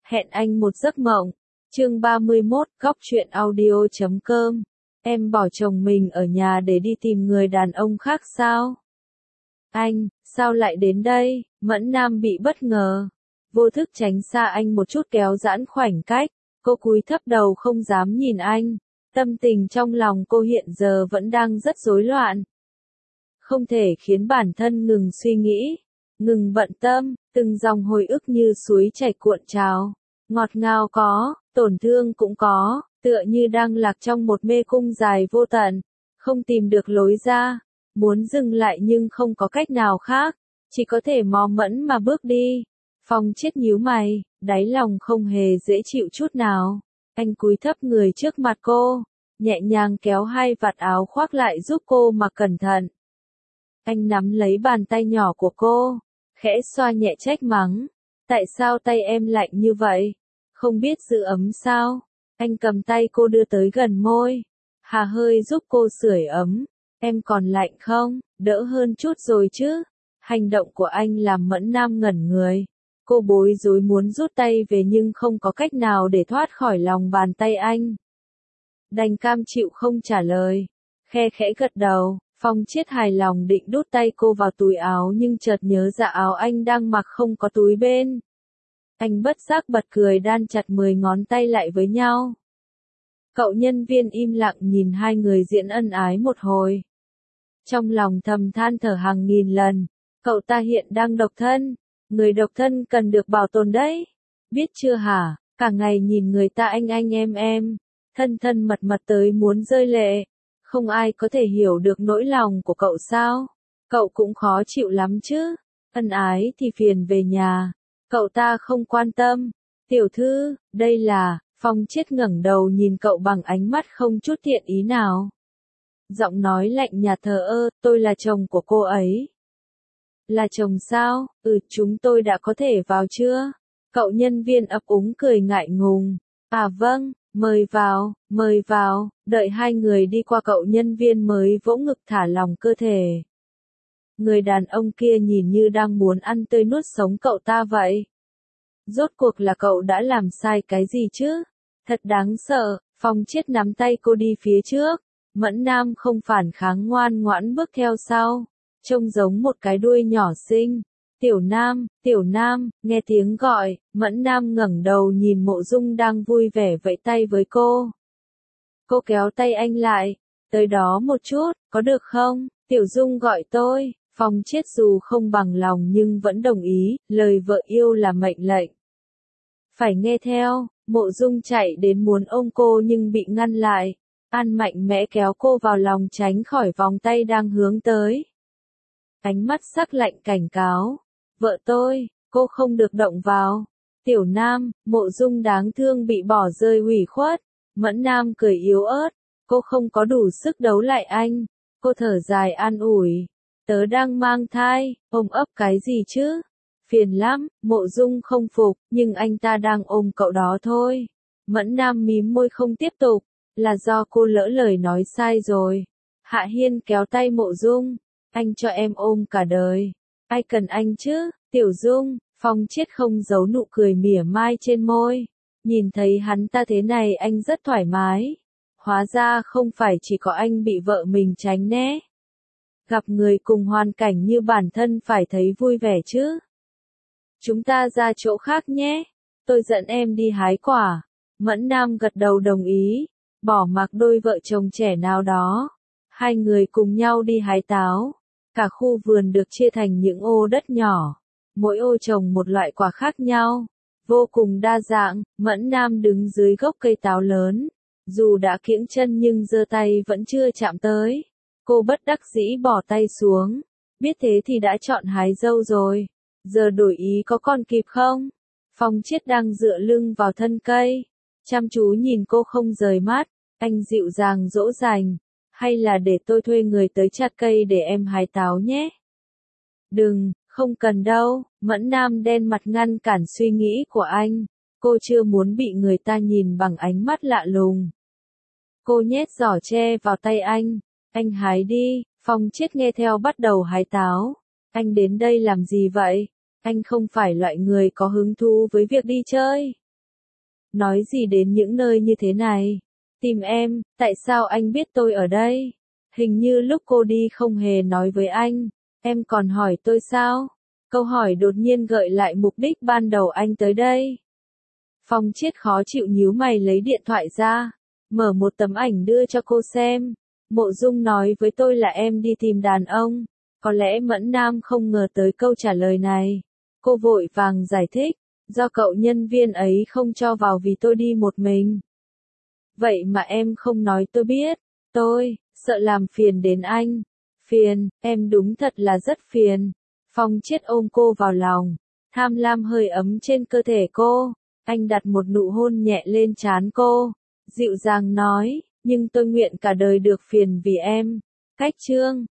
Hẹn anh một giấc mộng. Chương 31, góc truyện audio.com. Em bỏ chồng mình ở nhà để đi tìm người đàn ông khác sao? Anh, sao lại đến đây? Mẫn Nam bị bất ngờ. Vô thức tránh xa anh một chút kéo giãn khoảnh cách. Cô cúi thấp đầu không dám nhìn anh. Tâm tình trong lòng cô hiện giờ vẫn đang rất rối loạn. Không thể khiến bản thân ngừng suy nghĩ, ngừng bận tâm, từng dòng hồi ức như suối chảy cuộn trào. Ngọt ngào có, tổn thương cũng có, tựa như đang lạc trong một mê cung dài vô tận, không tìm được lối ra, muốn dừng lại nhưng không có cách nào khác, chỉ có thể mò mẫm mà bước đi. Phong Chiết nhíu mày, đáy lòng không hề dễ chịu chút nào. Anh cúi thấp người trước mặt cô, nhẹ nhàng kéo hai vạt áo khoác lại giúp cô mặc cẩn thận. Anh nắm lấy bàn tay nhỏ của cô, khẽ xoa nhẹ trách mắng. Tại sao tay em lạnh như vậy? Không biết giữ ấm sao? Anh cầm tay cô đưa tới gần môi, hà hơi giúp cô sưởi ấm. Em còn lạnh không? Đỡ hơn chút rồi chứ? Hành động của anh làm Mẫn Nam ngẩn người. Cô bối rối muốn rút tay về nhưng không có cách nào để thoát khỏi lòng bàn tay anh. Đành cam chịu không trả lời, khe khẽ gật đầu. Phong Chiết hài lòng định đút tay cô vào túi áo nhưng chợt nhớ ra áo anh đang mặc không có túi bên. Anh bất giác bật cười đan chặt 10 ngón tay lại với nhau. Cậu nhân viên im lặng nhìn hai người diễn ân ái một hồi. Trong lòng thầm than thở hàng nghìn lần, cậu ta hiện đang độc thân, người độc thân cần được bảo tồn đấy. Biết chưa hả, cả ngày nhìn người ta anh em, thân thân mật mật tới muốn rơi lệ. Không ai có thể hiểu được nỗi lòng của cậu sao? Cậu cũng khó chịu lắm chứ. Ân ái thì phiền về nhà. Cậu ta không quan tâm. Tiểu thư, đây là... Phong Chiết ngẩng đầu nhìn cậu bằng ánh mắt không chút thiện ý nào. Giọng nói lạnh nhạt thờ ơ, tôi là chồng của cô ấy. Là chồng sao? Chúng tôi đã có thể vào chưa? Cậu nhân viên ấp úng cười ngại ngùng. À vâng. Mời vào, đợi hai người đi qua cậu nhân viên mới vỗ ngực thả lỏng cơ thể. Người đàn ông kia nhìn như đang muốn ăn tươi nuốt sống cậu ta vậy. Rốt cuộc là cậu đã làm sai cái gì chứ? Thật đáng sợ. Phong Chiết nắm tay cô đi phía trước. Mẫn Nam không phản kháng ngoan ngoãn bước theo sau. Trông giống một cái đuôi nhỏ xinh. Tiểu Nam, nghe tiếng gọi, Mẫn Nam ngẩng đầu nhìn Mộ Dung đang vui vẻ vẫy tay với cô. Cô kéo tay anh lại, tới đó một chút, có được không? Tiểu Dung gọi tôi. Phong Chiết dù không bằng lòng nhưng vẫn đồng ý, lời vợ yêu là mệnh lệnh. Phải nghe theo. Mộ Dung chạy đến muốn ôm cô nhưng bị ngăn lại. An mạnh mẽ kéo cô vào lòng tránh khỏi vòng tay đang hướng tới. Ánh mắt sắc lạnh cảnh cáo. Vợ tôi, cô không được động vào. Tiểu Nam, Mộ Dung đáng thương bị bỏ rơi ủy khuất. Mẫn Nam cười yếu ớt. Cô không có đủ sức đấu lại anh. Cô thở dài an ủi. Tớ đang mang thai, ôm ấp cái gì chứ? Phiền lắm. Mộ Dung không phục, nhưng anh ta đang ôm cậu đó thôi. Mẫn Nam mím môi không tiếp tục. Là do cô lỡ lời nói sai rồi. Hạ Hiên kéo tay Mộ Dung. Anh cho em ôm cả đời. Ai cần anh chứ? Tiểu Dung. Phong Chiết không giấu nụ cười mỉa mai trên môi. Nhìn thấy hắn ta thế này anh rất thoải mái. Hóa ra không phải chỉ có anh bị vợ mình tránh né. Gặp người cùng hoàn cảnh như bản thân phải thấy vui vẻ chứ. Chúng ta ra chỗ khác nhé. Tôi dẫn em đi hái quả. Mẫn Nam gật đầu đồng ý. Bỏ mặc đôi vợ chồng trẻ nào đó. Hai người cùng nhau đi hái táo. Cả khu vườn được chia thành những ô đất nhỏ. Mỗi ô trồng một loại quả khác nhau. Vô cùng đa dạng. Mẫn Nam đứng dưới gốc cây táo lớn. Dù đã kiễng chân nhưng giơ tay vẫn chưa chạm tới. Cô bất đắc dĩ bỏ tay xuống. Biết thế thì đã chọn hái dâu rồi. Giờ đổi ý có còn kịp không? Phong Chiết đang dựa lưng vào thân cây. Chăm chú nhìn cô không rời mắt. Anh dịu dàng dỗ dành. Hay là để tôi thuê người tới chặt cây để em hái táo nhé? Đừng, không cần đâu. Mẫn Nam đen mặt ngăn cản suy nghĩ của anh. Cô chưa muốn bị người ta nhìn bằng ánh mắt lạ lùng. Cô nhét giỏ tre vào tay anh. Anh hái đi. Phong Chiết nghe theo bắt đầu hái táo. Anh đến đây làm gì vậy? Anh không phải loại người có hứng thú với việc đi chơi. nói gì đến những nơi như thế này? Tìm em, tại sao anh biết tôi ở đây? Hình như lúc cô đi không hề nói với anh, em còn hỏi tôi sao? Câu hỏi đột nhiên gợi lại mục đích ban đầu anh tới đây. Phong Chiết khó chịu nhíu mày lấy điện thoại ra, mở một tấm ảnh đưa cho cô xem. Mộ Dung nói với tôi là em đi tìm đàn ông. Có lẽ Mẫn Nam không ngờ tới câu trả lời này. Cô vội vàng giải thích, do cậu nhân viên ấy không cho vào vì tôi đi một mình. Vậy mà em không nói tôi biết, tôi sợ làm phiền đến anh. Phiền, em đúng thật là rất phiền. Phong Chiết ôm cô vào lòng, tham lam hơi ấm trên cơ thể cô. Anh đặt một nụ hôn nhẹ lên trán cô, dịu dàng nói, nhưng tôi nguyện cả đời được phiền vì em. Cách chương